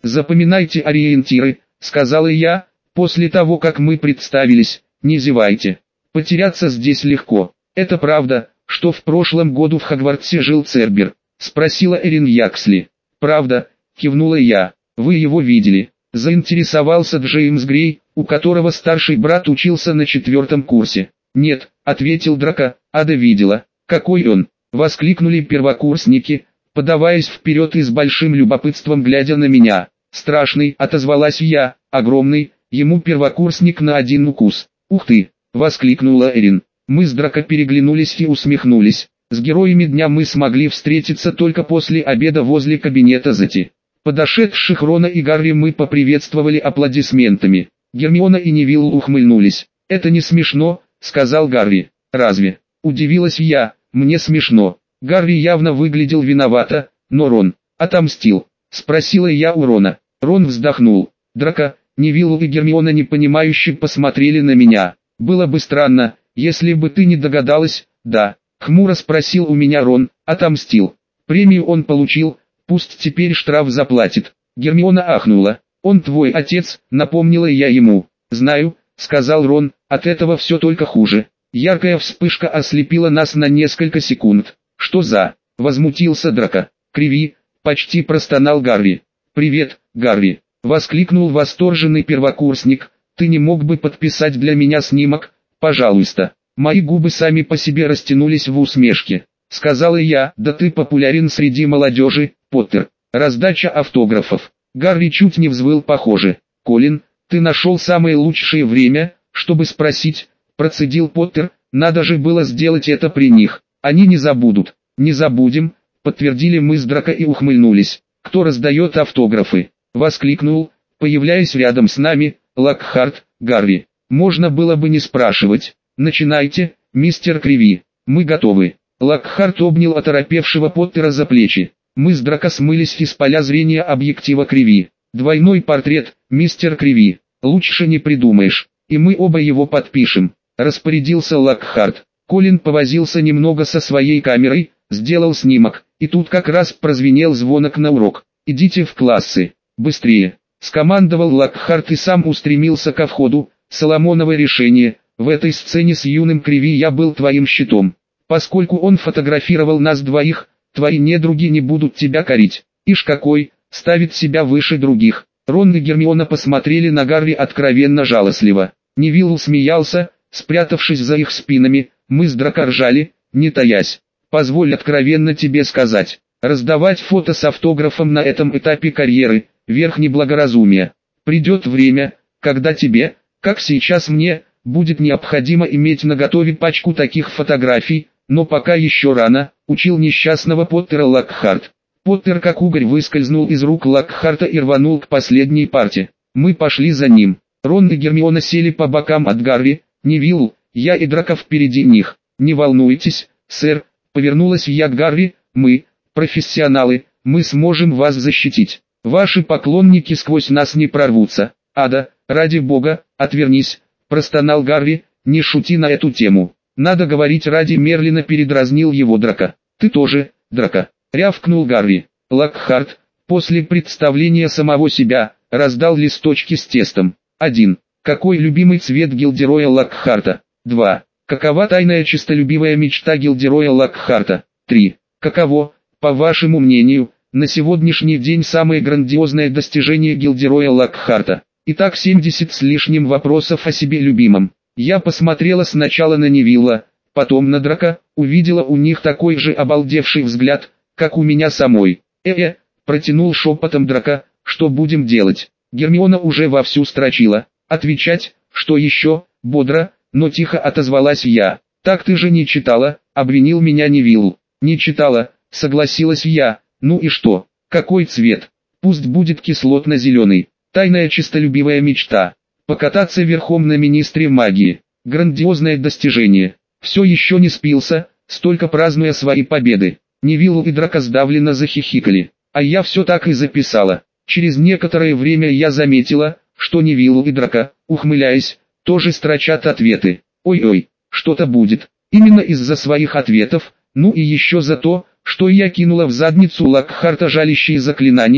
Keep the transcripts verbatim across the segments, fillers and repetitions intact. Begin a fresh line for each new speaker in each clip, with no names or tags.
«Запоминайте ориентиры», — сказала я, после того как мы представились, «не зевайте. Потеряться здесь легко». «Это правда, что в прошлом году в Хогвартсе жил Цербер?» — спросила Эрин Яксли. «Правда», — кивнула я. «Вы его видели?» — заинтересовался Джеймс Грей, у которого старший брат учился на четвертом курсе. «Нет», — ответил Драко, — «Ада видела». «Какой он?» — воскликнули первокурсники, подаваясь вперед и с большим любопытством глядя на меня. «Страшный», — отозвалась я, — «огромный, ему первокурсник на один укус». «Ух ты!» — воскликнула Эрин. Мы с Драко переглянулись и усмехнулись. С героями дня мы смогли встретиться только после обеда возле кабинета Зати. Подошедших Рона и Гарри мы поприветствовали аплодисментами. Гермиона и Невилл ухмыльнулись. «Это не смешно», — сказал Гарри. «Разве?» — удивилась я. «Мне смешно». Гарри явно выглядел виновато, но Рон отомстил. Спросила я у Рона. Рон вздохнул. Драко, Невилл и Гермиона непонимающе посмотрели на меня. «Было бы странно, если бы ты не догадалась». «Да», — хмуро спросил у меня Рон. «Отомстил. Премию он получил, пусть теперь штраф заплатит». Гермиона ахнула. «Он твой отец», — напомнила я ему. «Знаю», — сказал Рон, — «от этого все только хуже». Яркая вспышка ослепила нас на несколько секунд. «Что за?» — возмутился Драко. «Криви», — почти простонал Гарри. «Привет, Гарри», — воскликнул восторженный первокурсник. «Ты не мог бы подписать для меня снимок, пожалуйста?» Мои губы сами по себе растянулись в усмешке. Сказала я: «Да ты популярен среди молодежи, Поттер». Раздача автографов. Гарри чуть не взвыл похоже. «Колин, ты нашел самое лучшее время, чтобы спросить», — процедил Поттер. «Надо же было сделать это при них. Они не забудут». «Не забудем», — подтвердили мы с Драко и ухмыльнулись. «Кто раздает автографы?» — воскликнул, появляясь рядом с нами, Локхарт. «Гарри, можно было бы не спрашивать. Начинайте, мистер Криви, мы готовы». Локхарт обнял оторопевшего Поттера за плечи. Мы с Драко смылись из поля зрения объектива Криви. «Двойной портрет, мистер Криви, лучше не придумаешь, и мы оба его подпишем», — распорядился Локхарт. Колин повозился немного со своей камерой, сделал снимок, и тут как раз прозвенел звонок на урок. «Идите в классы, быстрее», — скомандовал Локхарт и сам устремился ко входу. «Соломоново решение, в этой сцене с юным Криви я был твоим щитом. Поскольку он фотографировал нас двоих, твои недруги не будут тебя корить. Ишь какой, ставит себя выше других». Рон и Гермиона посмотрели на Гарри откровенно жалостливо. Невилл усмеялся, спрятавшись за их спинами. Мы с Драко ржали, не таясь. «Позволь откровенно тебе сказать, раздавать фото с автографом на этом этапе карьеры – верх неблагоразумия. Придет время, когда тебе, как сейчас мне, будет необходимо иметь наготове пачку таких фотографий, но пока еще рано», – учил несчастного Поттера Локхарт. Поттер как угорь выскользнул из рук Локхарта и рванул к последней парте. Мы пошли за ним. Рон и Гермиона сели по бокам от Гарри. Невилл, я и Драко впереди них. «Не волнуйтесь, сэр», — повернулась я к Гарри, — «мы, профессионалы, мы сможем вас защитить. Ваши поклонники сквозь нас не прорвутся». «Ада, ради бога, отвернись», — простонал Гарри, — «не шути на эту тему. Надо говорить ради Мерлина», — передразнил его Драко. «Ты тоже, Драко», — рявкнул Гарри. Локхарт, после представления самого себя, раздал листочки с тестом. один. Какой любимый цвет Гилдероя Локхарта? два. Какова тайная честолюбивая мечта Гилдероя Локхарта? три. Каково, по вашему мнению, на сегодняшний день самое грандиозное достижение Гилдероя Локхарта? Итак, семьдесят с лишним вопросов о себе любимом. Я посмотрела сначала на Невилла, потом на Драко, увидела у них такой же обалдевший взгляд, как у меня самой. «Э-э», протянул шепотом Драко, — «что будем делать?» Гермиона уже вовсю строчила. «Отвечать, что еще?» Бодро, но тихо отозвалась я. «Так ты же не читала», — обвинил меня Невилл. «Не читала», — согласилась я. «Ну и что? Какой цвет? Пусть будет кислотно-зеленый. Тайная честолюбивая мечта. Покататься верхом на министре магии. Грандиозное достижение. Все еще не спился, столько празднуя свои победы». Невилл и Драко сдавленно захихикали. А я все так и записала. Через некоторое время я заметила, что Невилл и Драко, ухмыляясь, тоже строчат ответы. «Ой-ой, что-то будет». Именно из-за своих ответов, ну и еще за то, что я кинула в задницу Локхарта жалящие заклинания,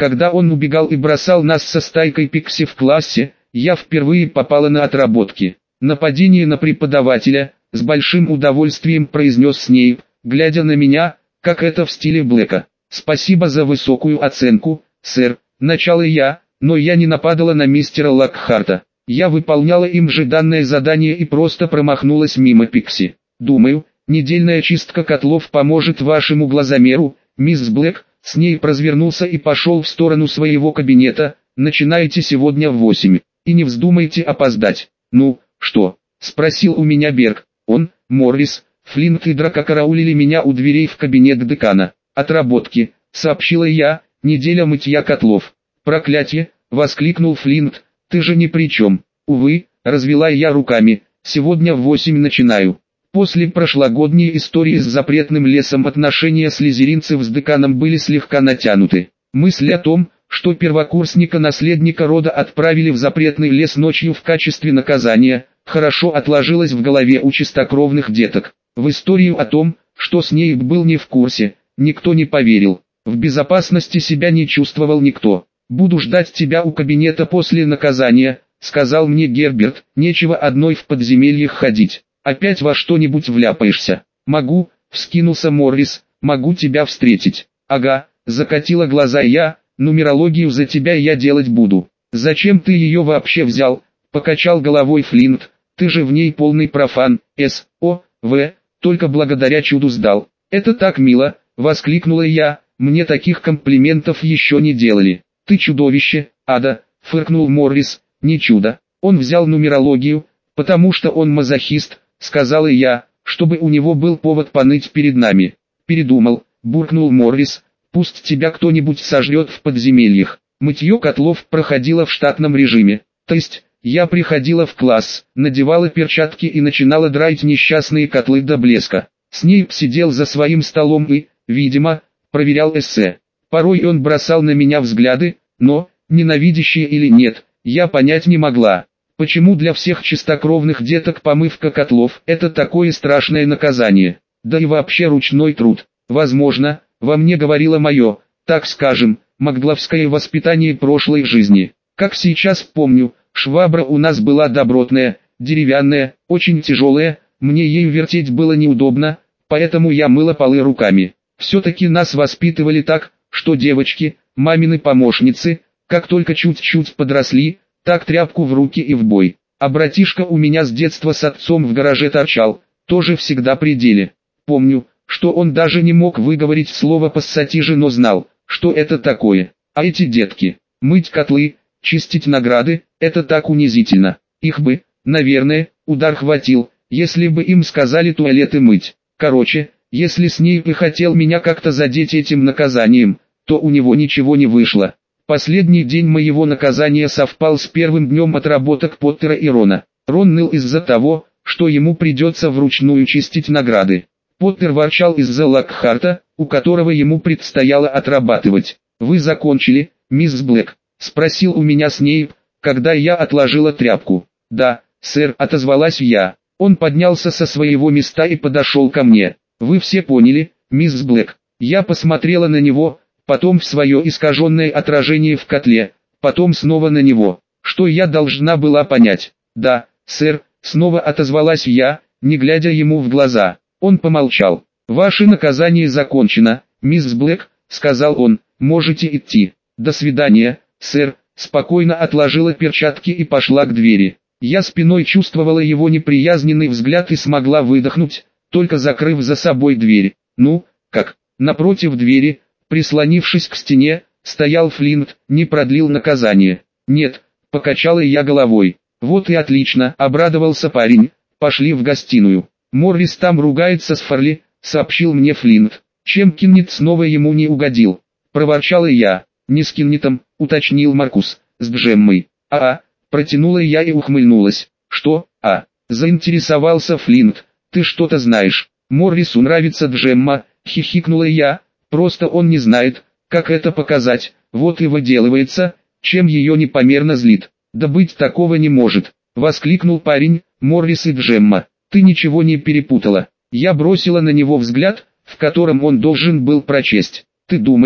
Когда он убегал и бросал нас со стайкой пикси в классе, я впервые попала на отработки. Нападение на преподавателя, с большим удовольствием произнес Снейп, глядя на меня, как это в стиле Блэка. Спасибо за высокую оценку, сэр, начала я, но я не нападала на мистера Локхарта. Я выполняла им же данное задание и просто промахнулась мимо пикси. Думаю, недельная чистка котлов поможет вашему глазомеру, мисс Блэк. Снейп развернулся и пошел в сторону своего кабинета. Начинайте сегодня в восемь, и не вздумайте опоздать. Ну, что? Спросил у меня Берг. Он, Моррис, Флинт и Драко караулили меня у дверей в кабинет декана. Отработки, сообщила я, неделя мытья котлов. Проклятье, воскликнул Флинт, ты же ни при чем. Увы, развела я руками, сегодня в восемь начинаю. После прошлогодней истории с запретным лесом отношения слизеринцев с деканом были слегка натянуты. Мысль о том, что первокурсника-наследника рода отправили в запретный лес ночью в качестве наказания, хорошо отложилась в голове у чистокровных деток. В историю о том, что Снейп был не в курсе, никто не поверил. В безопасности себя не чувствовал никто. «Буду ждать тебя у кабинета после наказания», — сказал мне Герберт, — «нечего одной в подземельях ходить. Опять во что-нибудь вляпаешься». «Могу», — вскинулся Моррис, — «могу тебя встретить». «Ага», — закатила глаза я, — «нумерологию за тебя я делать буду». «Зачем ты ее вообще взял?» — покачал головой Флинт, — «ты же в ней полный профан, С, О, В, только благодаря чуду сдал». «Это так мило», — воскликнула я, — «мне таких комплиментов еще не делали». «Ты чудовище, Ада», — фыркнул Моррис, — «не чудо». «Он взял нумерологию, потому что он мазохист», — сказала я, — «чтобы у него был повод поныть перед нами». «Передумал», — буркнул Моррис, — «пусть тебя кто-нибудь сожрет в подземельях». Мытье котлов проходило в штатном режиме. То есть, я приходила в класс, надевала перчатки и начинала драить несчастные котлы до блеска. Снейп сидел за своим столом и, видимо, проверял эссе. Порой он бросал на меня взгляды, но, ненавидящие или нет, я понять не могла. Почему для всех чистокровных деток помывка котлов – это такое страшное наказание? Да и вообще ручной труд. Возможно, во мне говорило мое, так скажем, магловское воспитание прошлой жизни. Как сейчас помню, швабра у нас была добротная, деревянная, очень тяжелая, мне ею вертеть было неудобно, поэтому я мыла полы руками. Все-таки нас воспитывали так, что девочки, мамины помощницы, как только чуть-чуть подросли, так тряпку в руки и в бой. А братишка у меня с детства с отцом в гараже торчал, тоже всегда при деле. Помню, что он даже не мог выговорить слово пассатижи, но знал, что это такое. А эти детки, мыть котлы, чистить награды, это так унизительно. Их бы, наверное, удар хватил, если бы им сказали туалеты мыть. Короче, если Снейп и хотел меня как-то задеть этим наказанием, то у него ничего не вышло. Последний день моего наказания совпал с первым днем отработок Поттера и Рона. Рон ныл из-за того, что ему придется вручную чистить награды. Поттер ворчал из-за Локхарта, у которого ему предстояло отрабатывать. «Вы закончили, мисс Блэк?» — спросил у меня Снейп, когда я отложила тряпку. «Да, сэр», — отозвалась я. Он поднялся со своего места и подошел ко мне. «Вы все поняли, мисс Блэк?» Я посмотрела на него, потом в свое искаженное отражение в котле, потом снова на него. Что я должна была понять? «Да, сэр», — снова отозвалась я, не глядя ему в глаза. Он помолчал. «Ваше наказание закончено, мисс Блэк», — сказал он, — «можете идти». «До свидания, сэр», — спокойно отложила перчатки и пошла к двери. Я спиной чувствовала его неприязненный взгляд и смогла выдохнуть, только закрыв за собой дверь. «Ну, как?» Напротив двери, прислонившись к стене, стоял Флинт, не продлил наказание. «Нет», — покачала я головой. «Вот и отлично», — обрадовался парень, — «пошли в гостиную». «Моррис там ругается с Фарли», — сообщил мне Флинт. «Чем Киннет снова ему не угодил?» — проворчала я. «Не с Киннетом», — уточнил Маркус, — «с Джеммой». «А-а», — протянула я и ухмыльнулась. «Что, а?» — заинтересовался Флинт. «Ты что-то знаешь?» «Моррису нравится Джемма», — хихикнула я, — «просто он не знает, как это показать, вот и выделывается, чем ее непомерно злит». «Да быть такого не может», — воскликнул парень, — «Моррис и Джемма, ты ничего не перепутала». Я бросила на него взгляд, в котором он должен был прочесть. «Ты думаешь,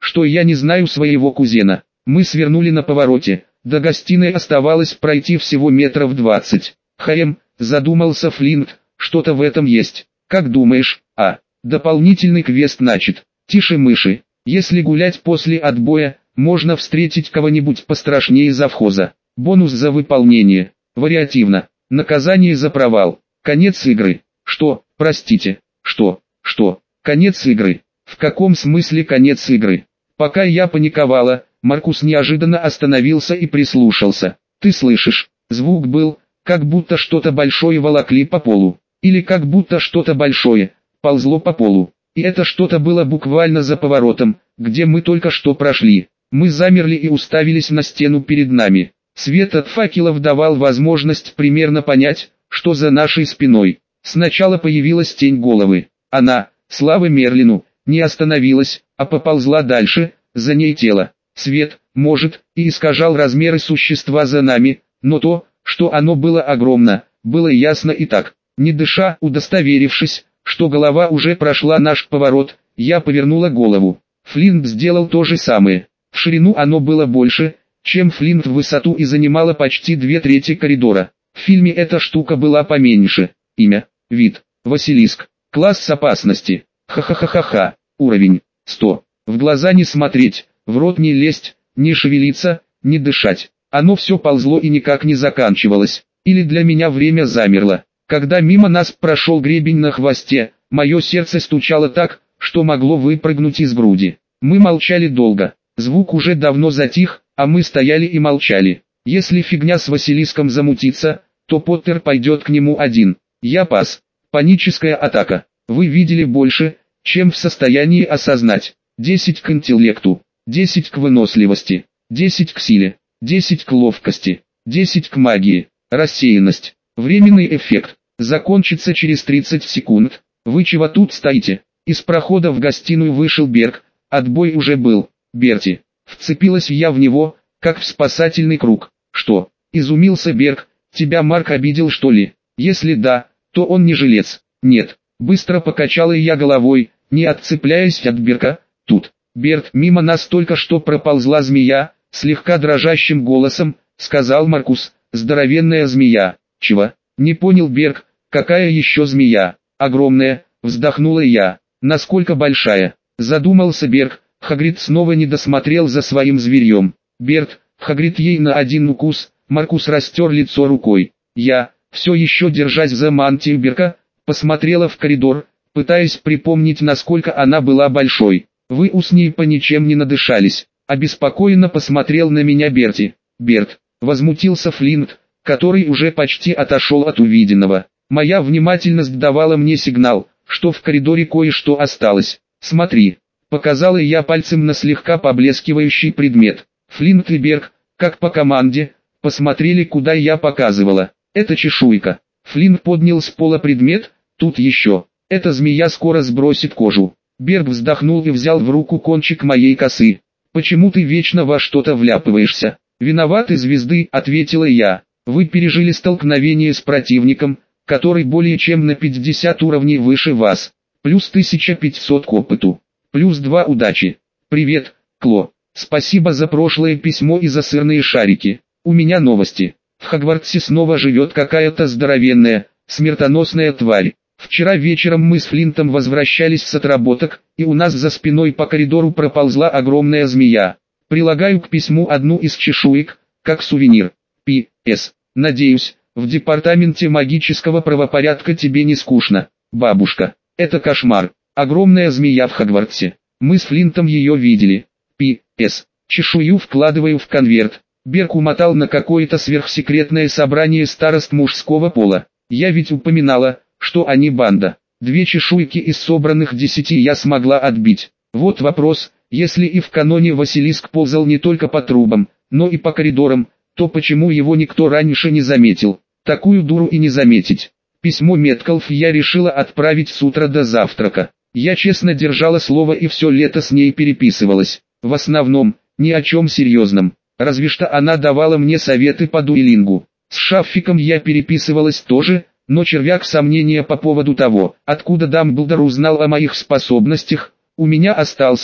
что я не знаю своего кузена. Мы свернули на повороте, до гостиной оставалось пройти всего метров двадцать. Хм, задумался Флинт, что-то в этом есть. Как думаешь, а? Дополнительный квест начат. Тише мыши. Если гулять после отбоя, можно встретить кого-нибудь пострашнее завхоза. Бонус за выполнение. Вариативно. Наказание за провал. Конец игры. Что, простите, что, что, конец игры? В каком смысле конец игры? Пока я паниковала, Маркус неожиданно остановился и прислушался. Ты слышишь? Звук был, как будто что-то большое волокли по полу. Или как будто что-то большое ползло по полу. И это что-то было буквально за поворотом, где мы только что прошли. Мы замерли и уставились на стену перед нами. Свет от факелов давал возможность примерно понять, что за нашей спиной. Сначала появилась тень головы. Она, слава Мерлину, не остановилась, а поползла дальше, за ней тело. Свет, может, и искажал размеры существа за нами, но то, что оно было огромно, было ясно и так. Не дыша, удостоверившись, что голова уже прошла наш поворот, я повернула голову. Флинт сделал то же самое. В ширину оно было больше, чем Флинт в высоту и занимало почти две трети коридора. В фильме эта штука была поменьше. Имя, вид, Василиск, класс опасности. Ха-ха-ха-ха-ха, уровень, сто. В глаза не смотреть, в рот не лезть, не шевелиться, не дышать. Оно все ползло и никак не заканчивалось. Или для меня время замерло. Когда мимо нас прошел гребень на хвосте, мое сердце стучало так, что могло выпрыгнуть из груди. Мы молчали долго. Звук уже давно затих, а мы стояли и молчали. Если фигня с Василиском замутится, то Поттер пойдет к нему один. Я пас. Паническая атака. Вы видели больше, чем в состоянии осознать. десять к интеллекту, десять к выносливости, десять к силе, десять к ловкости, десять к магии. Рассеянность. Временный эффект. Закончится через тридцать секунд. Вы чего тут стоите? Из прохода в гостиную вышел Берг. Отбой уже был. Берти. Вцепилась я в него, как в спасательный круг. Что? Изумился Берг. Тебя Марк обидел, что ли? Если да, то он не жилец. Нет. Быстро покачала я головой, не отцепляясь от Берга. Тут. Берг, мимо нас только что проползла змея, слегка дрожащим голосом, сказал Маркус. Здоровенная змея. Чего? Не понял Берг. Какая еще змея? Огромная, вздохнула я. Насколько большая? Задумался Берг. Хагрид снова не досмотрел за своим зверьем. Берг, Хагрид ей на один укус. Маркус растер лицо рукой. Я, все еще держась за мантию Берга, посмотрела в коридор, пытаясь припомнить, насколько она была большой. Вы усни по ничем не надышались. Обеспокоенно посмотрел на меня Берти. Берт, возмутился Флинт, который уже почти отошел от увиденного. Моя внимательность давала мне сигнал, что в коридоре кое-что осталось. Смотри, показала я пальцем на слегка поблескивающий предмет. Флинт и Берг, как по команде, посмотрели, куда я показывала. Это чешуйка. Флинт поднял с пола предмет. Тут еще. Эта змея скоро сбросит кожу. Берг вздохнул и взял в руку кончик моей косы. Почему ты вечно во что-то вляпываешься? Виноваты звезды, ответила я. Вы пережили столкновение с противником, который более чем на пятьдесят уровней выше вас. Плюс тысяча пятьсот к опыту. Плюс два удачи. Привет, Кло. Спасибо за прошлое письмо и за сырные шарики. У меня новости. В Хогвартсе снова живет какая-то здоровенная, смертоносная тварь. Вчера вечером мы с Флинтом возвращались с отработок, и у нас за спиной по коридору проползла огромная змея. Прилагаю к письму одну из чешуек, как сувенир. Пи эс. Надеюсь, в департаменте магического правопорядка тебе не скучно, бабушка. Это кошмар. Огромная змея в Хогвартсе. Мы с Флинтом ее видели. Пи эс. Чешую вкладываю в конверт. Берг умотал на какое-то сверхсекретное собрание старост мужского пола. Я ведь упоминала, что они банда. Две чешуйки из собранных десяти я смогла отбить. Вот вопрос, если и в каноне Василиск ползал не только по трубам, но и по коридорам, то почему его никто раньше не заметил? Такую дуру и не заметить. Письмо Меткалф я решила отправить с утра до завтрака. Я честно держала слово и все лето с ней переписывалась. В основном, ни о чем серьезном. Разве что она давала мне советы по дуэлингу. С Шаффиком я переписывалась тоже, но червяк сомнения по поводу того, откуда Дамблдор узнал о моих способностях, у меня остался,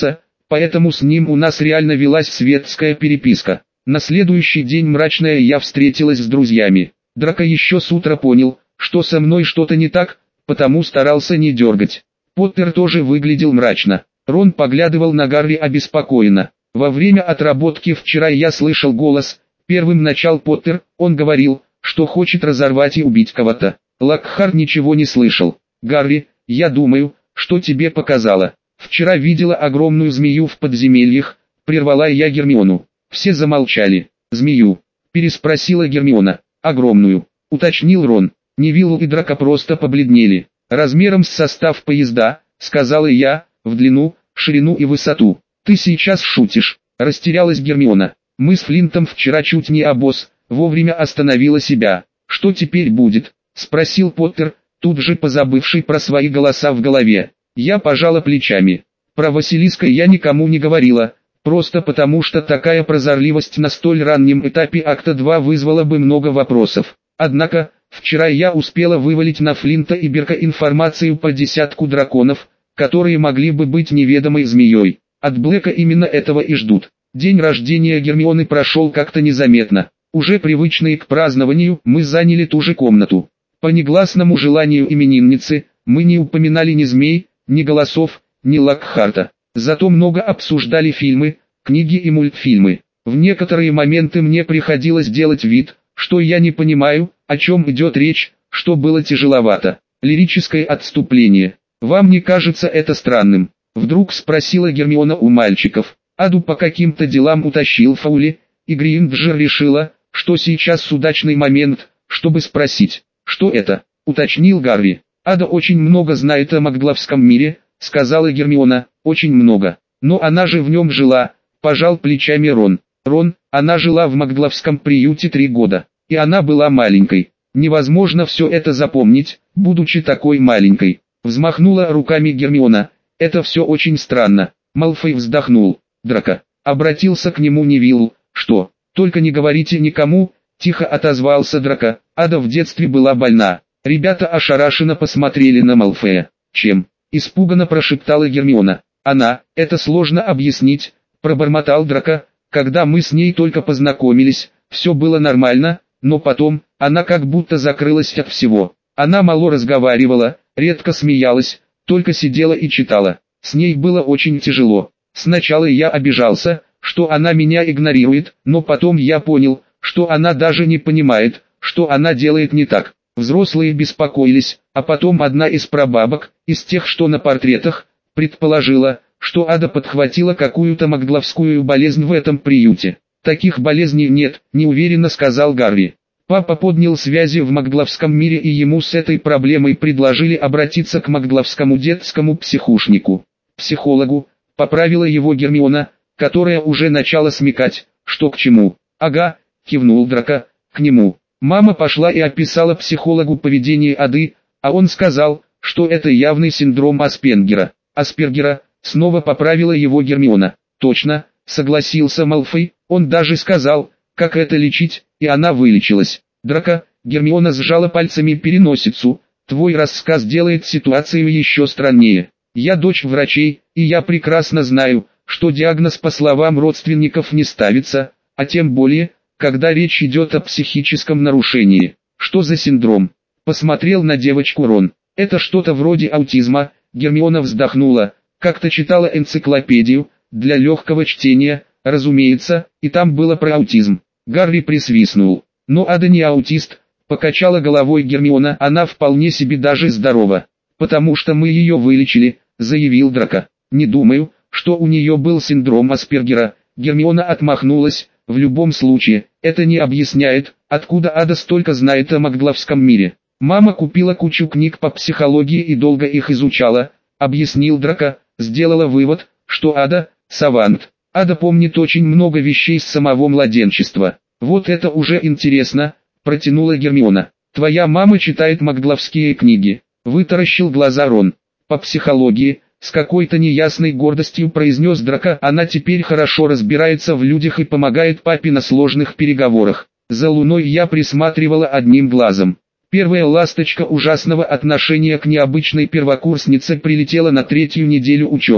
поэтому с ним у нас реально велась светская переписка. На следующий день мрачная я встретилась с друзьями. Драко еще с утра понял, что со мной что-то не так, потому старался не дергать. Поттер тоже выглядел мрачно. Рон поглядывал на Гарри обеспокоенно. Во время отработки вчера я слышал голос. Первым начал Поттер, он говорил, что хочет разорвать и убить кого-то. Локхарт ничего не слышал. Гарри, я думаю, что тебе показало. Вчера видела огромную змею в подземельях, прервала я Гермиону. Все замолчали. Змею? Переспросила Гермиона. Огромную, уточнил Рон. Невилл и Драко просто побледнели. Размером с состав поезда, сказала я, в длину, ширину и высоту. Ты сейчас шутишь, растерялась Гермиона. Мы с Флинтом вчера чуть не обоз, вовремя остановила себя. Что теперь будет? Спросил Поттер, тут же позабывший про свои голоса в голове. Я пожала плечами. Про Василиска я никому не говорила, просто потому что такая прозорливость на столь раннем этапе акта два вызвала бы много вопросов. Однако, вчера я успела вывалить на Флинта и Берка информацию по десятку драконов, которые могли бы быть неведомой змеей. От Блэка именно этого и ждут. День рождения Гермионы прошел как-то незаметно. Уже привычные к празднованию, мы заняли ту же комнату. По негласному желанию именинницы, мы не упоминали ни змей, ни голосов, ни Локхарта. Зато много обсуждали фильмы, книги и мультфильмы. В некоторые моменты мне приходилось делать вид, что я не понимаю, о чем идет речь, что было тяжеловато. Лирическое отступление. Вам не кажется это странным? Вдруг спросила Гермиона у мальчиков. Аду по каким-то делам утащил Фаули, и Гринджер решила, что сейчас удачный момент, чтобы спросить, что это, уточнил Гарри. Ада очень много знает о Макглавском мире, сказала Гермиона, очень много. Но она же в нем жила, пожал плечами Рон. Рон, она жила в Макглавском приюте три года, и она была маленькой. Невозможно все это запомнить, будучи такой маленькой. Взмахнула руками Гермиона. Это все очень странно. Малфой вздохнул. Драко. Обратился к нему Невилл. Что? Только не говорите никому, тихо отозвался Драко. Ада в детстве была больна. Ребята ошарашенно посмотрели на Малфоя. Чем? Испуганно прошептала Гермиона. Она, это сложно объяснить, пробормотал Драко. Когда мы с ней только познакомились, все было нормально, но потом, она как будто закрылась от всего. Она мало разговаривала, редко смеялась, только сидела и читала. С ней было очень тяжело. Сначала я обижался, что она меня игнорирует, но потом я понял, что она даже не понимает, что она делает не так. Взрослые беспокоились, а потом одна из прабабок, из тех, что на портретах, предположила, что Ада подхватила какую-то макглавскую болезнь в этом приюте. Таких болезней нет, неуверенно сказал Гарри. Папа поднял связи в Макглавском мире, и ему с этой проблемой предложили обратиться к Макглавскому детскому психушнику. Психологу, поправила его Гермиона, которая уже начала смекать, что к чему. Ага, кивнул Драко, к нему. Мама пошла и описала психологу поведение Ады, а он сказал, что это явный синдром Аспергера. Аспергера, снова поправила его Гермиона. Точно, согласился Малфой, он даже сказал, как это лечить, и она вылечилась. Драко, Гермиона сжала пальцами переносицу, твой рассказ делает ситуацию еще страннее. Я дочь врачей, и я прекрасно знаю, что диагноз по словам родственников не ставится, а тем более, когда речь идет о психическом нарушении. Что за синдром? Посмотрел на девочку Рон. Это что-то вроде аутизма. Гермиона вздохнула, как-то читала энциклопедию, для легкого чтения, разумеется, и там было про аутизм. Гарри присвистнул. Но Ада не аутист, покачала головой Гермиона, она вполне себе даже здорова. Потому что мы ее вылечили, заявил Драко. Не думаю, что у нее был синдром Аспергера. Гермиона отмахнулась. В любом случае, это не объясняет, откуда Ада столько знает о Макглавском мире. Мама купила кучу книг по психологии и долго их изучала, объяснил Драко, сделала вывод, что Ада – савант. Ада помнит очень много вещей с самого младенчества. Вот это уже интересно, протянула Гермиона. Твоя мама читает макглавские книги, вытаращил глаза Рон. По психологии, с какой-то неясной гордостью произнес Драко, она теперь хорошо разбирается в людях и помогает папе на сложных переговорах. За Луной я присматривала одним глазом. Первая ласточка ужасного отношения к необычной первокурснице прилетела на третью неделю учебы.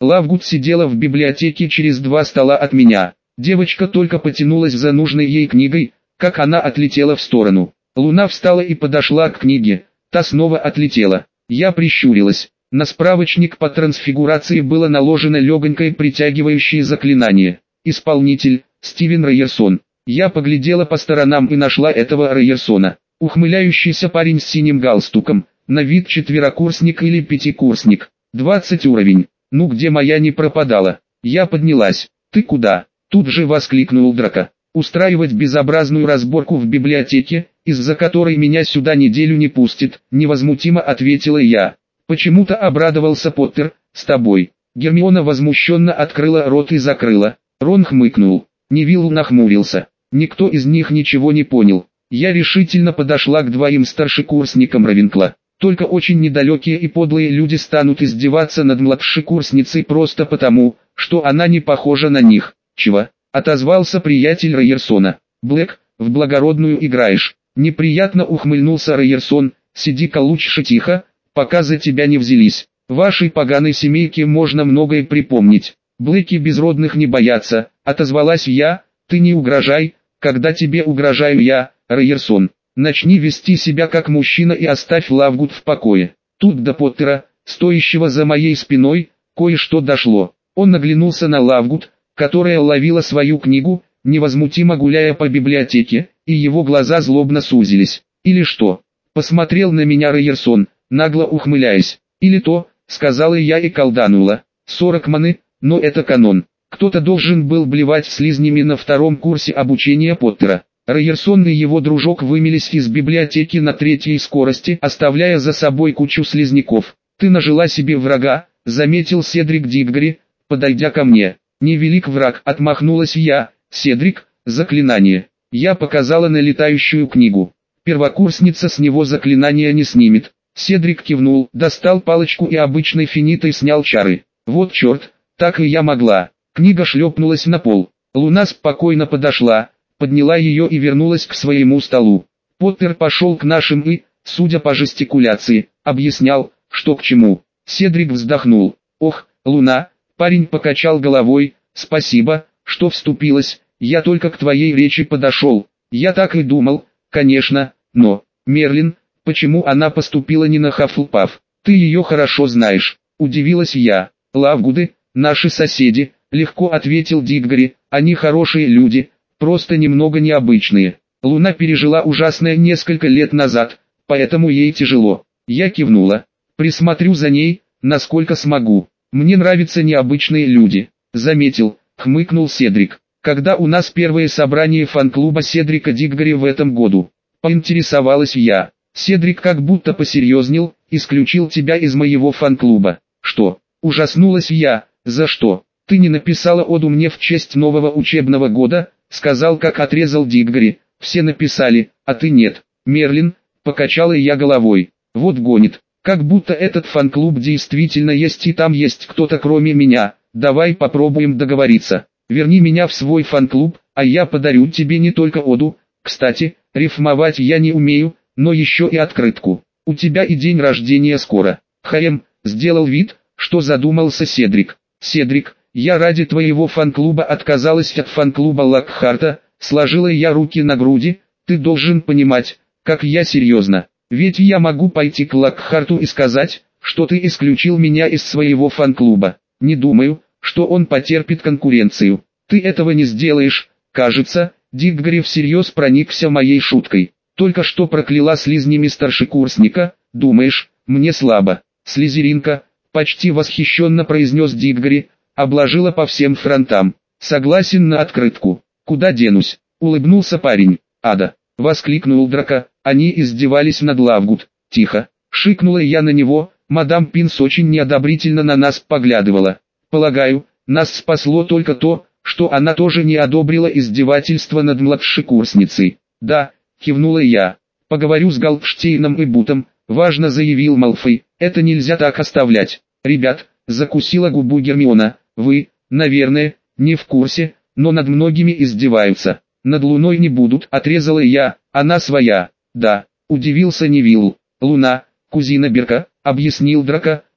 Лавгуд сидела в библиотеке через два стола от меня. Девочка только потянулась за нужной ей книгой, как она отлетела в сторону. Луна встала и подошла к книге, та снова отлетела. Я прищурилась. На справочник по трансфигурации было наложено легонькое притягивающее заклинание. Исполнитель – Стивен Райерсон. Я поглядела по сторонам и нашла этого Райерсона. Ухмыляющийся парень с синим галстуком, на вид четверокурсник или пятикурсник. двадцать уровень. Ну где моя не пропадала? Я поднялась. Ты куда? Тут же воскликнул Драко. Устраивать безобразную разборку в библиотеке, из-за которой меня сюда неделю не пустит, невозмутимо ответила я. Почему-то обрадовался Поттер. С тобой. Гермиона возмущенно открыла рот и закрыла. Рон хмыкнул. Невилл нахмурился. Никто из них ничего не понял. Я решительно подошла к двоим старшекурсникам Равенкла. Только очень недалекие и подлые люди станут издеваться над младшекурсницей просто потому, что она не похожа на них. Чего? Отозвался приятель Райерсона. Блэк, в благородную играешь. Неприятно ухмыльнулся Райерсон. Сиди-ка лучше тихо, пока за тебя не взялись. Вашей поганой семейке можно многое припомнить. Блэки безродных не боятся, отозвалась я. Ты не угрожай, когда тебе угрожаю я, Райерсон. Начни вести себя как мужчина и оставь Лавгуд в покое. Тут до Поттера, стоящего за моей спиной, кое-что дошло. Он наглянулся на Лавгуд, которая ловила свою книгу, невозмутимо гуляя по библиотеке, и его глаза злобно сузились. Или что? Посмотрел на меня Райерсон, нагло ухмыляясь. Или то, сказала я и колданула. сорок маны, но это канон. Кто-то должен был блевать слизнями на втором курсе обучения Поттера. Райерсон и его дружок вымелись из библиотеки на третьей скорости, оставляя за собой кучу слизняков. «Ты нажила себе врага», — заметил Седрик Диггори, подойдя ко мне. «Невелик враг», — отмахнулась я. «Седрик, заклинание». Я показала на летающую книгу. Первокурсница с него заклинания не снимет. Седрик кивнул, достал палочку и обычной финитой снял чары. Вот черт, так и я могла. Книга шлепнулась на пол. Луна спокойно подошла, подняла ее и вернулась к своему столу. Поттер пошел к нашим и, судя по жестикуляции, объяснял, что к чему. Седрик вздохнул. «Ох, Луна», парень покачал головой, «спасибо, что вступилась, я только к твоей речи подошел». Я так и думал, конечно, но, Мерлин, почему она поступила не на Хафлпаф? Ты ее хорошо знаешь, удивилась я. Лавгуды, наши соседи, легко ответил Диггори, они хорошие люди, просто немного необычные. Луна пережила ужасное несколько лет назад, поэтому ей тяжело. Я кивнула. Присмотрю за ней, насколько смогу. Мне нравятся необычные люди. Заметил, хмыкнул Седрик. Когда у нас первое собрание фан-клуба Седрика Диггори в этом году? Поинтересовалась я. Седрик как будто посерьезнел, исключил тебя из моего фан-клуба. Что? Ужаснулась я. За что? Ты не написала оду мне в честь нового учебного года? Сказал, как отрезал Диггори. Все написали, а ты нет. Мерлин, покачала я головой. Вот гонит. Как будто этот фан-клуб действительно есть и там есть кто-то кроме меня. Давай попробуем договориться. Верни меня в свой фан-клуб, а я подарю тебе не только оду. Кстати, рифмовать я не умею, но еще и открытку. У тебя и день рождения скоро. Хэм, сделал вид, что задумался Седрик. Седрик, я ради твоего фан-клуба отказалась от фан-клуба Локхарта, сложила я руки на груди. Ты должен понимать, как я серьезно. Ведь я могу пойти к Локхарту и сказать, что ты исключил меня из своего фан-клуба. Не думаю, что он потерпит конкуренцию. Ты этого не сделаешь, кажется. Диггори всерьез проникся моей шуткой. Только что прокляла слизнями старшекурсника, думаешь, мне слабо. Слизеринка, почти восхищенно произнес Диггори, обложила по всем фронтам. Согласен на открытку. Куда денусь? Улыбнулся парень. Ада, воскликнул Драко, они издевались над Лавгуд. Тихо, шикнула я на него, мадам Пинс очень неодобрительно на нас поглядывала. Полагаю, нас спасло только то, что она тоже не одобрила издевательство над младшекурсницей. Да, кивнула я. Поговорю с Галпштейном и Бутом, важно заявил Малфой, это нельзя так оставлять. Ребят, закусила губу Гермиона, вы, наверное, не в курсе, но над многими издеваются. Над Луной не будут, отрезала я, она своя. Да, удивился Невилл. Луна, кузина Берка, объяснил Драко,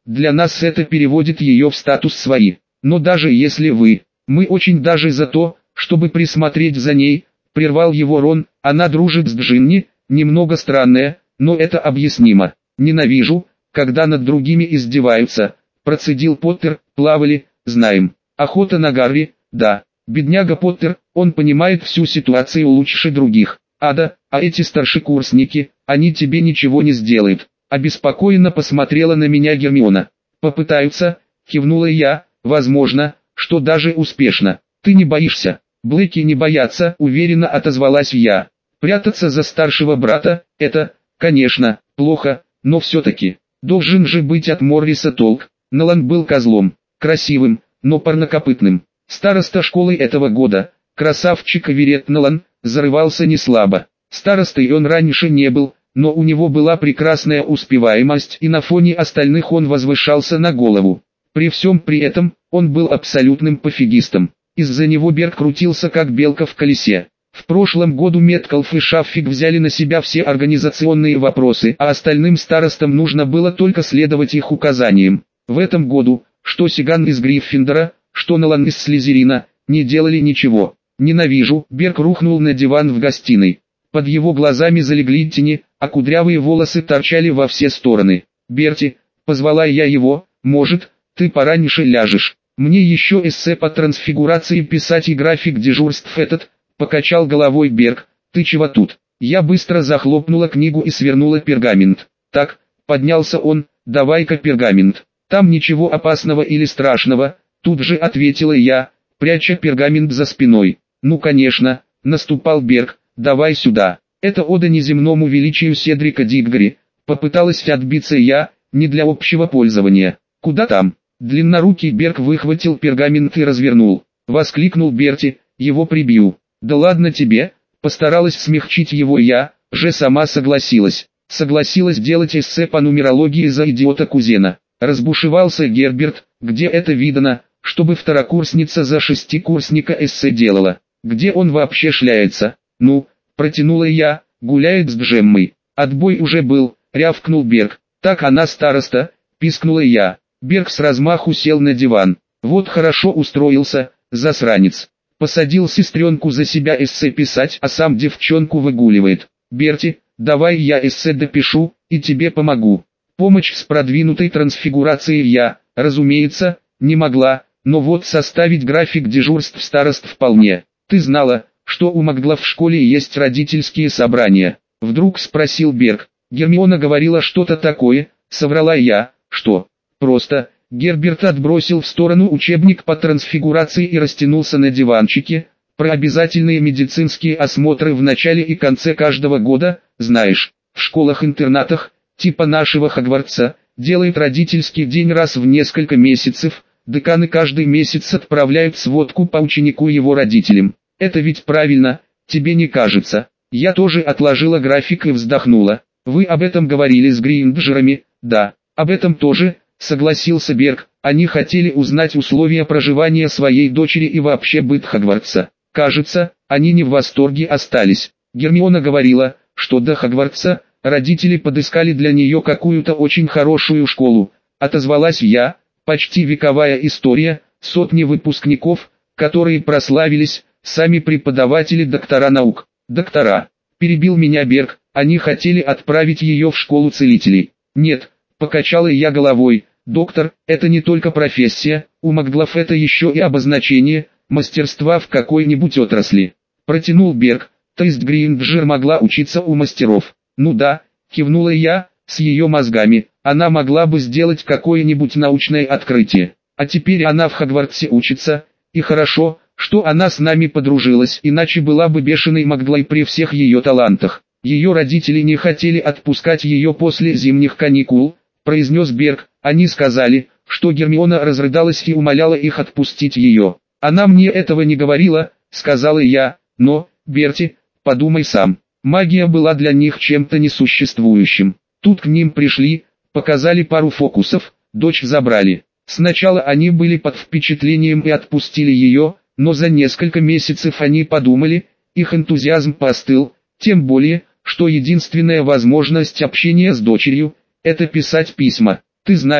для нас это переводит ее в статус свои. Но даже если вы, мы очень даже за то, чтобы присмотреть за ней, прервал его Рон, она дружит с Джинни, немного странная, но это объяснимо. Ненавижу, когда над другими издеваются, процедил Поттер, плавали, знаем. Охота на Гарри, да. Бедняга Поттер, он понимает всю ситуацию лучше других. Ада, а эти старшекурсники, они тебе ничего не сделают. Обеспокоенно посмотрела на меня Гермиона. Попытаются, кивнула я, возможно, что даже успешно. Ты не боишься? Блэки не боятся, уверенно отозвалась я. Прятаться за старшего брата, это, конечно, плохо, но все-таки, должен же быть от Морриса толк. Нолан был козлом, красивым, но парнокопытным. Староста школы этого года, красавчик Эверетт Нолан, зарывался неслабо. Старостой он раньше не был, но у него была прекрасная успеваемость и на фоне остальных он возвышался на голову. При всем при этом, он был абсолютным пофигистом. Из-за него Берг крутился как белка в колесе. В прошлом году Меткалф и Шаффик взяли на себя все организационные вопросы, а остальным старостам нужно было только следовать их указаниям. В этом году, что Сиган из Гриффиндора, что Нолан из Слизерина, не делали ничего. Ненавижу, Берг рухнул на диван в гостиной. Под его глазами залегли тени, а кудрявые волосы торчали во все стороны. «Берти», позвала я его, «может, ты пораньше ляжешь? Мне еще эссе по трансфигурации писать и график дежурств этот», покачал головой Берг, «ты чего тут?» Я быстро захлопнула книгу и свернула пергамент. «Так», поднялся он, «давай-ка пергамент. Там ничего опасного или страшного», тут же ответила я, пряча пергамент за спиной. «Ну конечно», наступал Берг, «давай сюда». Это ода неземному величию Седрика Диггори. Попыталась отбиться я, не для общего пользования. «Куда там?» Длиннорукий Берг выхватил пергамент и развернул. Воскликнул Берти, «его прибью». «Да ладно тебе», постаралась смягчить его я, же сама согласилась. Согласилась делать эссе по нумерологии за идиота-кузена. Разбушевался Герберт, где это видано, чтобы второкурсница за шестикурсника эссе делала. Где он вообще шляется? Ну, протянула я, гуляет с Джеммой. Отбой уже был, рявкнул Берг. Так она староста, пискнула я. Берг с размаху сел на диван. Вот хорошо устроился, засранец. Посадил сестренку за себя эссе писать, а сам девчонку выгуливает. Берти, давай я эссе допишу, и тебе помогу. Помощь с продвинутой трансфигурацией я, разумеется, не могла, но вот составить график дежурств старост вполне. Ты знала, что у Магла в школе есть родительские собрания? Вдруг спросил Берг. Гермиона говорила что-то такое, соврала я, что? Просто, Герберт отбросил в сторону учебник по трансфигурации и растянулся на диванчике. Про обязательные медицинские осмотры в начале и конце каждого года, знаешь, в школах-интернатах, типа нашего Хогвартса, делает родительский день раз в несколько месяцев, деканы каждый месяц отправляют сводку по ученику и его родителям. Это ведь правильно, тебе не кажется? Я тоже отложила график и вздохнула. Вы об этом говорили с Гринджерами? Да, об этом тоже, согласился Берг. Они хотели узнать условия проживания своей дочери и вообще быт Хогвартса. Кажется, они не в восторге остались. Гермиона говорила, что до Хогвартса родители подыскали для нее какую-то очень хорошую школу. Отозвалась я, почти вековая история, сотни выпускников, которые прославились, сами преподаватели доктора наук. Доктора, перебил меня Берг, они хотели отправить ее в школу целителей. Нет, покачала я головой, доктор, это не только профессия, у Маглов это еще и обозначение, мастерства в какой-нибудь отрасли. Протянул Берг, то есть Гринджер могла учиться у мастеров. Ну да, кивнула я, с ее мозгами, она могла бы сделать какое-нибудь научное открытие. А теперь она в Хогвартсе учится, и хорошо, что она с нами подружилась, иначе была бы бешеной Маглой при всех ее талантах. Ее родители не хотели отпускать ее после зимних каникул, произнес Берг, они сказали, что Гермиона разрыдалась и умоляла их отпустить ее. Она мне этого не говорила, сказала я, но, Берти, подумай сам, магия была для них чем-то несуществующим. Тут к ним пришли, показали пару фокусов, дочь забрали. Сначала они были под впечатлением и отпустили ее, но за несколько месяцев они подумали, их энтузиазм поостыл, тем более, что единственная возможность общения с дочерью – это писать письма. Ты знаешь,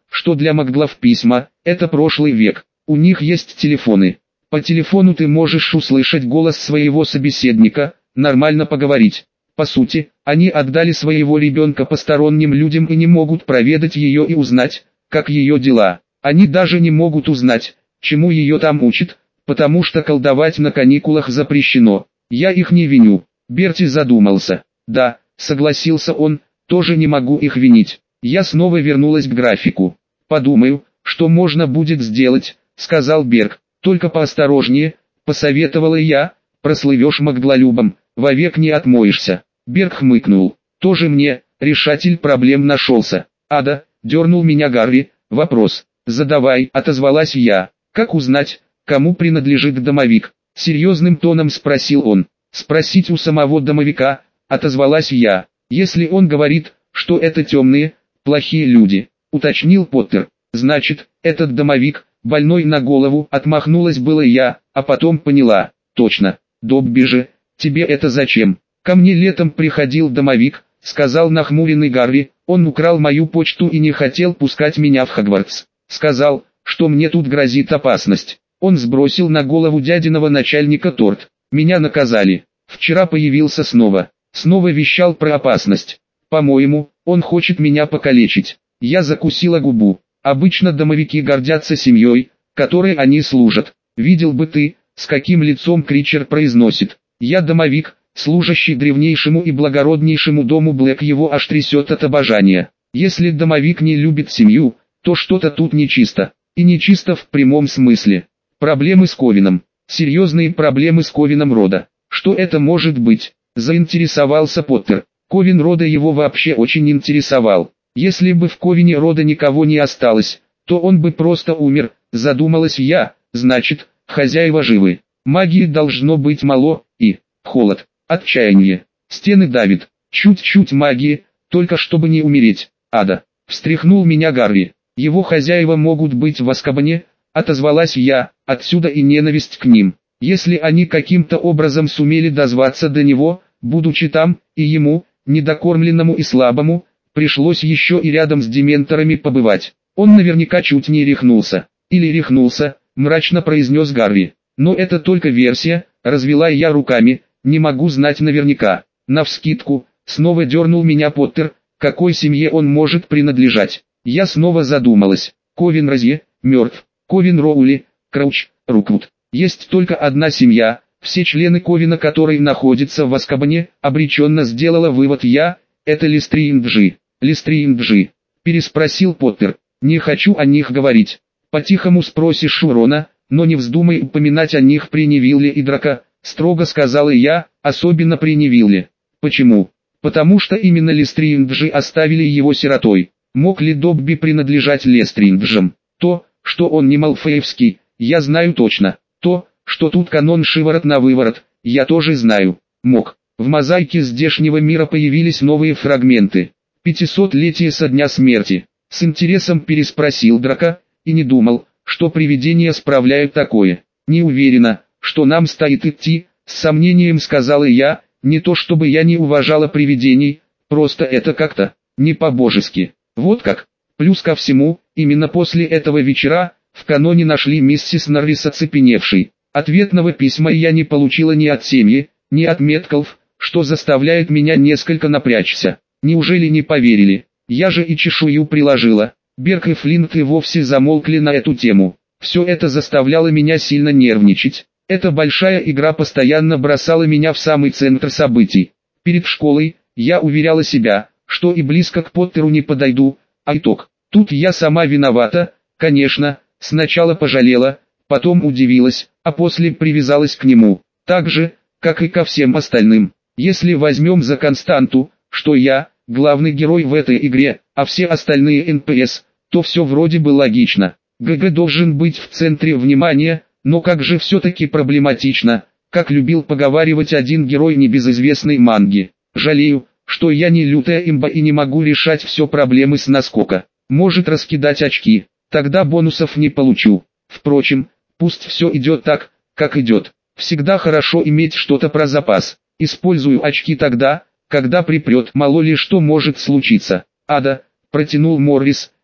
что для маглов письма – это прошлый век. У них есть телефоны. По телефону ты можешь услышать голос своего собеседника, нормально поговорить. По сути, они отдали своего ребенка посторонним людям и не могут проведать ее и узнать, как ее дела. Они даже не могут узнать, чему ее там учат, потому что колдовать на каникулах запрещено. Я их не виню. Берти задумался. Да, согласился он, тоже не могу их винить. Я снова вернулась к графику. Подумаю, что можно будет сделать, сказал Берг. Только поосторожнее, посоветовала я, прослывешь маглолюбом, вовек не отмоешься. Берг хмыкнул. Тоже мне, решатель проблем нашелся. Ада, дернул меня Гарри. Вопрос. Задавай, отозвалась я. Как узнать, кому принадлежит домовик? Серьезным тоном спросил он. Спросить у самого домовика, отозвалась я. Если он говорит, что это темные, плохие люди, уточнил Поттер. Значит, этот домовик, больной на голову, отмахнулась было я, а потом поняла. Точно, Добби же, тебе это зачем? Ко мне летом приходил домовик, сказал нахмуренный Гарри, он украл мою почту и не хотел пускать меня в Хогвартс. Сказал, что мне тут грозит опасность. Он сбросил на голову дядиного начальника торт. Меня наказали. Вчера появился снова. Снова вещал про опасность. По-моему, он хочет меня покалечить. Я закусила губу. Обычно домовики гордятся семьей, которой они служат. Видел бы ты, с каким лицом Кричер произносит. Я домовик, служащий древнейшему и благороднейшему дому Блэк, его аж трясет от обожания. Если домовик не любит семью, то что-то тут нечисто. И нечисто в прямом смысле. Проблемы с Ковином. Серьезные проблемы с Ковином рода. Что это может быть? Заинтересовался Поттер. Ковин рода его вообще очень интересовал. Если бы в Ковине рода никого не осталось, то он бы просто умер, задумалась я. Значит, хозяева живы. Магии должно быть мало, и холод, отчаяние, стены давит, чуть-чуть магии, только чтобы не умереть. Ада, встряхнул меня Гарри. Его хозяева могут быть в Азкабане, отозвалась я, отсюда и ненависть к ним. Если они каким-то образом сумели дозваться до него, будучи там, и ему, недокормленному и слабому, пришлось еще и рядом с дементорами побывать. Он наверняка чуть не рехнулся. Или рехнулся, мрачно произнес Гарри. Но это только версия, развела я руками, не могу знать наверняка. Навскидку, снова дернул меня Поттер, какой семье он может принадлежать. Я снова задумалась. Ковин Розье, мертв. Ковин Роули, Крауч, Руквуд. Есть только одна семья, все члены Ковина, которые находятся в Азкабане, обреченно сделала вывод я, это Листринджи. Листринджи, переспросил Поттер. Не хочу о них говорить. По-тихому спросишь Шурона, но не вздумай упоминать о них при Невилле и Драко, строго сказала я, особенно при Невилле. Почему? Потому что именно Листринджи оставили его сиротой. Мог ли Добби принадлежать Лестринджам? То, что он не Малфоевский, я знаю точно. То, что тут канон шиворот на выворот, я тоже знаю. Мог. В мозаике здешнего мира появились новые фрагменты. Пятисотлетие со дня смерти. С интересом переспросил Драко, и не думал, что привидения справляют такое. Не уверена, что нам стоит идти, с сомнением сказала я, не то чтобы я не уважала привидений, просто это как-то не по-божески. Вот как. Плюс ко всему, именно после этого вечера, в каноне нашли миссис Норрис оцепеневшей. Ответного письма я не получила ни от семьи, ни от Меткалф, что заставляет меня несколько напрячься. Неужели не поверили? Я же и чешую приложила. Берг и Флинт и вовсе замолкли на эту тему. Все это заставляло меня сильно нервничать. Эта большая игра постоянно бросала меня в самый центр событий. Перед школой, я уверяла себя, что и близко к Поттеру не подойду, а итог. Тут я сама виновата, конечно, сначала пожалела, потом удивилась, а после привязалась к нему. Так же, как и ко всем остальным. Если возьмем за константу, что я, главный герой в этой игре, а все остальные эн пэ эс, то все вроде бы логично. ГГ должен быть в центре внимания, но как же все-таки проблематично, как любил поговаривать один герой небезызвестной манги. Жалею, что я не лютая имба и не могу решать все проблемы с наскока. Может раскидать очки, тогда бонусов не получу. Впрочем, пусть все идет так, как идет. Всегда хорошо иметь что-то про запас. Использую очки тогда, когда припрет, мало ли что может случиться. Ада, протянул Моррис,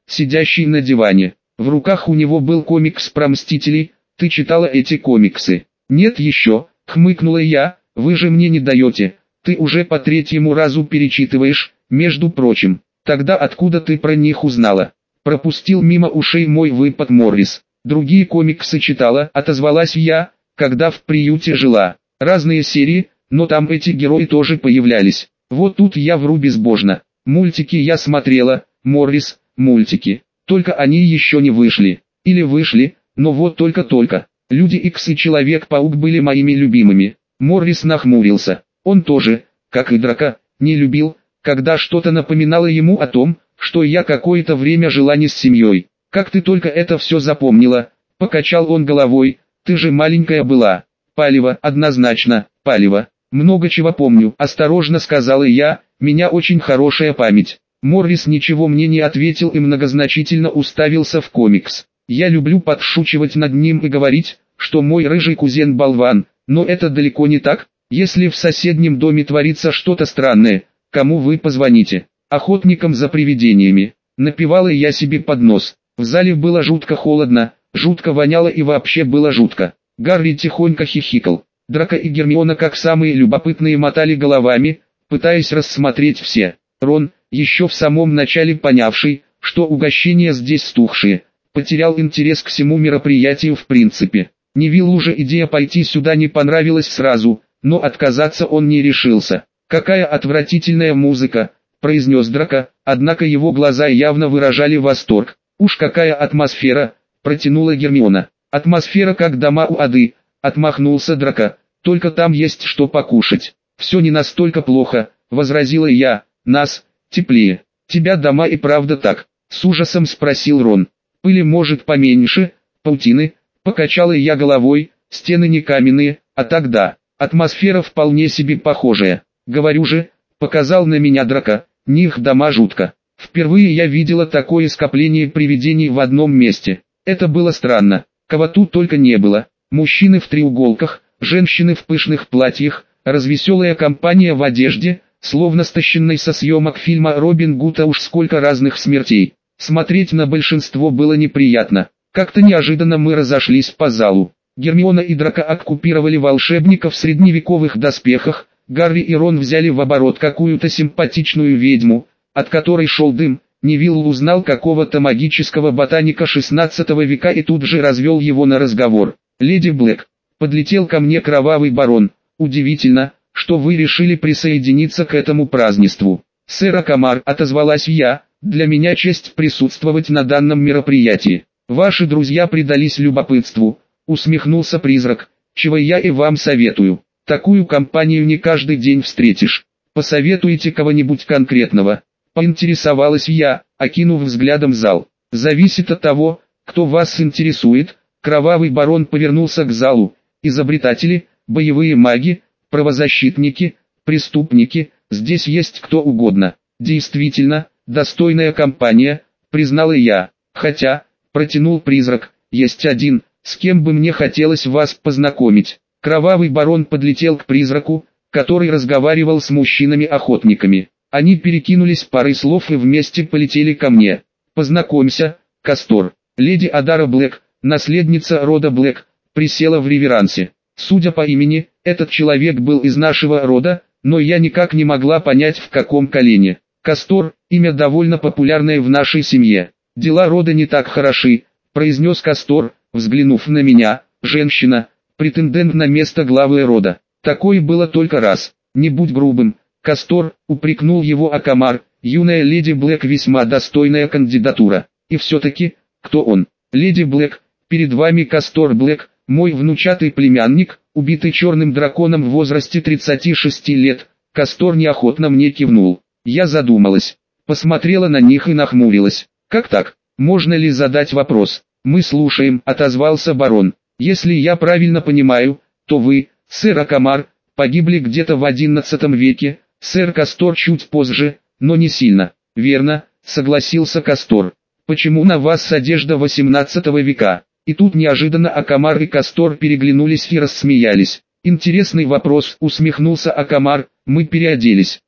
сидящий на диване. В руках у него был комикс про Мстителей. Ты читала эти комиксы? Нет еще, хмыкнула я, вы же мне не даете. Ты уже по третьему разу перечитываешь, между прочим. Тогда откуда ты про них узнала? Пропустил мимо ушей мой выпад Моррис. Другие комиксы читала, отозвалась я, когда в приюте жила. Разные серии, но там эти герои тоже появлялись. Вот тут я вру безбожно. Мультики я смотрела, Моррис, мультики. Только они еще не вышли. Или вышли, но вот только-только. Люди Икс и Человек-паук были моими любимыми. Моррис нахмурился. Он тоже, как и Драко, не любил, когда что-то напоминало ему о том, что я какое-то время жила не с семьей. Как ты только это все запомнила? Покачал он головой. Ты же маленькая была. Палево, однозначно, палево. Много чего помню, осторожно сказала я, меня очень хорошая память. Моррис ничего мне не ответил и многозначительно уставился в комикс. Я люблю подшучивать над ним и говорить, что мой рыжий кузен болван, но это далеко не так. Если в соседнем доме творится что-то странное, кому вы позвоните? Охотникам за привидениями. Напевала я себе под нос. В зале было жутко холодно, жутко воняло и вообще было жутко. Гарри тихонько хихикал. Драко и Гермиона, как самые любопытные, мотали головами, пытаясь рассмотреть все. Рон, еще в самом начале понявший, что угощения здесь стухшие, потерял интерес к всему мероприятию в принципе. Невиллу же идея пойти сюда не понравилась сразу, но отказаться он не решился. «Какая отвратительная музыка», — произнес Драко, однако его глаза явно выражали восторг. «Уж какая атмосфера», — протянула Гермиона. «Атмосфера как дома у Ады», — отмахнулся Драко, — «только там есть что покушать». «Все не настолько плохо», — возразила я, — «нас, теплее». «Тебя дома и правда так?» — с ужасом спросил Рон. «Пыли может поменьше, паутины», — покачала я головой, «стены не каменные, а тогда, атмосфера вполне себе похожая». «Говорю же», — показал на меня Драко, — «них дома жутко». Впервые я видела такое скопление привидений в одном месте. Это было странно. Кого тут только не было. Мужчины в треуголках, женщины в пышных платьях, развеселая компания в одежде, словно стащенной со съемок фильма Робин Гуд, а уж сколько разных смертей. Смотреть на большинство было неприятно. Как-то неожиданно мы разошлись по залу. Гермиона и Драко оккупировали волшебников в средневековых доспехах, Гарри и Рон взяли в оборот какую-то симпатичную ведьму, от которой шел дым. Невилл узнал какого-то магического ботаника шестнадцатого века и тут же развел его на разговор. «Леди Блэк, подлетел ко мне кровавый барон. Удивительно, что вы решили присоединиться к этому празднеству». «Сэр Акамар», — отозвалась я, — «для меня честь присутствовать на данном мероприятии». «Ваши друзья предались любопытству», — усмехнулся призрак, — «чего я и вам советую. Такую компанию не каждый день встретишь. Посоветуйте кого-нибудь конкретного». Поинтересовалась я, окинув взглядом зал. «Зависит от того, кто вас интересует». Кровавый барон повернулся к залу. «Изобретатели, боевые маги, правозащитники, преступники, здесь есть кто угодно». «Действительно, достойная компания», признала я. «Хотя», протянул призрак, «есть один, с кем бы мне хотелось вас познакомить». Кровавый барон подлетел к призраку, который разговаривал с мужчинами-охотниками. Они перекинулись парой слов и вместе полетели ко мне. «Познакомься, Кастор». Леди Адара Блэк, наследница рода Блэк, присела в реверансе. Судя по имени, этот человек был из нашего рода, но я никак не могла понять, в каком колене. Кастор – имя довольно популярное в нашей семье. «Дела рода не так хороши», – произнес Кастор, взглянув на меня. «Женщина, претендент на место главы рода. Такое было только раз. Не будь грубым, Кастор», — упрекнул его Акамар, — «юная леди Блэк весьма достойная кандидатура. И все-таки, кто он?» «Леди Блэк, перед вами Кастор Блэк, мой внучатый племянник, убитый черным драконом в возрасте тридцати шести лет». Кастор неохотно мне кивнул. Я задумалась, посмотрела на них и нахмурилась. «Как так? Можно ли задать вопрос?» «Мы слушаем», — отозвался барон. «Если я правильно понимаю, то вы, сэр Акамар, погибли где-то в одиннадцатом веке, сэр Кастор чуть позже, но не сильно». «Верно», — согласился Кастор. «Почему на вас одежда восемнадцатого века?» И тут неожиданно Акамар и Кастор переглянулись и рассмеялись. «Интересный вопрос», — усмехнулся Акамар, — «мы переоделись».